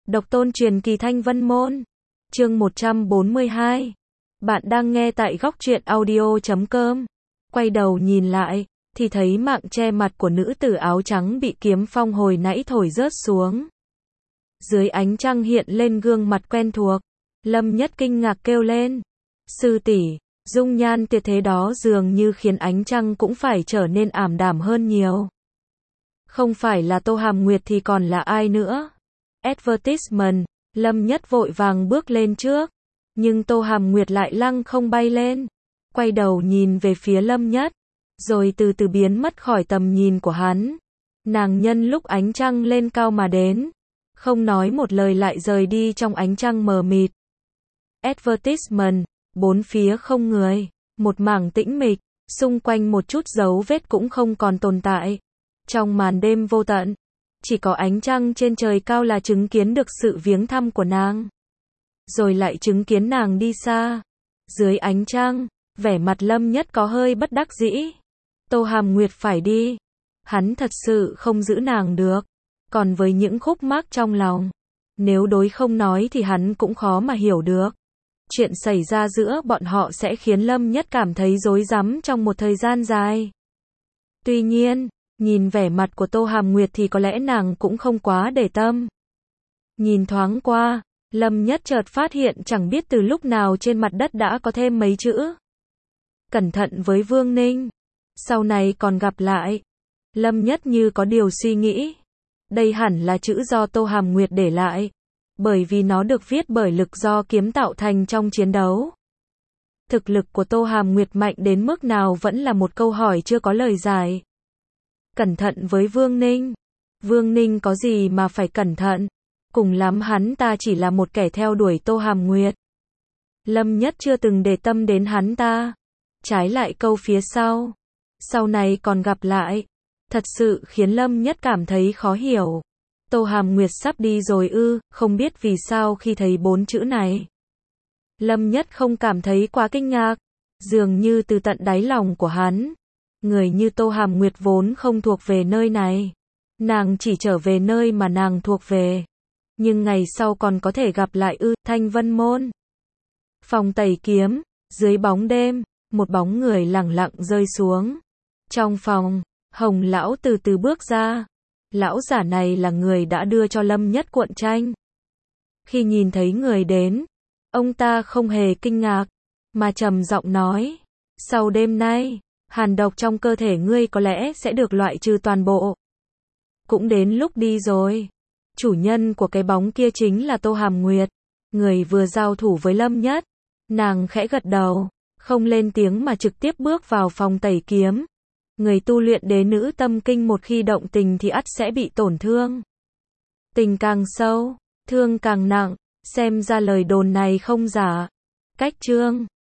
Độc tôn truyền kỳ Thanh Vân Môn. Chương 142. Bạn đang nghe tại góc truyện audio.com. Quay đầu nhìn lại, thì thấy mạng che mặt của nữ tử áo trắng bị kiếm phong hồi nãy thổi rớt xuống. Dưới ánh trăng hiện lên gương mặt quen thuộc. Lâm Nhất kinh ngạc kêu lên. Sư tỷ, dung nhan tuyệt thế đó dường như khiến ánh trăng cũng phải trở nên ảm đạm hơn nhiều. Không phải là Tô Hàm Nguyệt thì còn là ai nữa? Advertisement, Lâm Nhất vội vàng bước lên trước. Nhưng Tô Hàm Nguyệt lại lăng không bay lên. Quay đầu nhìn về phía Lâm Nhất. Rồi từ từ biến mất khỏi tầm nhìn của hắn. Nàng nhân lúc ánh trăng lên cao mà đến. Không nói một lời lại rời đi trong ánh trăng mờ mịt. Advertisement, bốn phía không người. Một mảng tĩnh mịch, xung quanh một chút dấu vết cũng không còn tồn tại. Trong màn đêm vô tận, chỉ có ánh trăng trên trời cao là chứng kiến được sự viếng thăm của nàng. Rồi lại chứng kiến nàng đi xa. Dưới ánh trăng, vẻ mặt Lâm Nhất có hơi bất đắc dĩ. Tô Hàm Nguyệt phải đi. Hắn thật sự không giữ nàng được. Còn với những khúc mắc trong lòng, nếu đối không nói thì hắn cũng khó mà hiểu được. Chuyện xảy ra giữa bọn họ sẽ khiến Lâm Nhất cảm thấy rối rắm trong một thời gian dài. Tuy nhiên, nhìn vẻ mặt của Tô Hàm Nguyệt thì có lẽ nàng cũng không quá để tâm. Nhìn thoáng qua, Lâm Nhất chợt phát hiện chẳng biết từ lúc nào trên mặt đất đã có thêm mấy chữ. Cẩn thận với Vương Ninh. Sau này còn gặp lại. Lâm Nhất như có điều suy nghĩ. Đây hẳn là chữ do Tô Hàm Nguyệt để lại. Bởi vì nó được viết bởi lực do kiếm tạo thành trong chiến đấu. Thực lực của Tô Hàm Nguyệt mạnh đến mức nào vẫn là một câu hỏi chưa có lời giải. Cẩn thận với Vương Ninh. Vương Ninh có gì mà phải cẩn thận? Cùng lắm hắn ta chỉ là một kẻ theo đuổi Tô Hàm Nguyệt. Lâm Nhất chưa từng để tâm đến hắn ta. Trái lại câu phía sau. Sau này còn gặp lại. Thật sự khiến Lâm Nhất cảm thấy khó hiểu. Tô Hàm Nguyệt sắp đi rồi ư? Không biết vì sao khi thấy 4 chữ này. Lâm Nhất không cảm thấy quá kinh ngạc. Dường như từ tận đáy lòng của hắn. Người như Tô Hàm Nguyệt vốn không thuộc về nơi này. Nàng chỉ trở về nơi mà nàng thuộc về. Nhưng ngày sau còn có thể gặp lại ư? Thanh Vân Môn. Phòng tẩy kiếm. Dưới bóng đêm, một bóng người lẳng lặng rơi xuống. Trong phòng, Hồng lão từ từ bước ra. Lão giả này là người đã đưa cho Lâm Nhất cuộn tranh. Khi nhìn thấy người đến, ông ta không hề kinh ngạc, mà trầm giọng nói. Sau đêm nay, hàn độc trong cơ thể ngươi có lẽ sẽ được loại trừ toàn bộ. Cũng đến lúc đi rồi. Chủ nhân của cái bóng kia chính là Tô Hàm Nguyệt. Người vừa giao thủ với Lâm Nhất. Nàng khẽ gật đầu, không lên tiếng mà trực tiếp bước vào phòng tẩy kiếm. Người tu luyện đế nữ tâm kinh một khi động tình thì ắt sẽ bị tổn thương. Tình càng sâu, thương càng nặng, xem ra lời đồn này không giả. Cách chương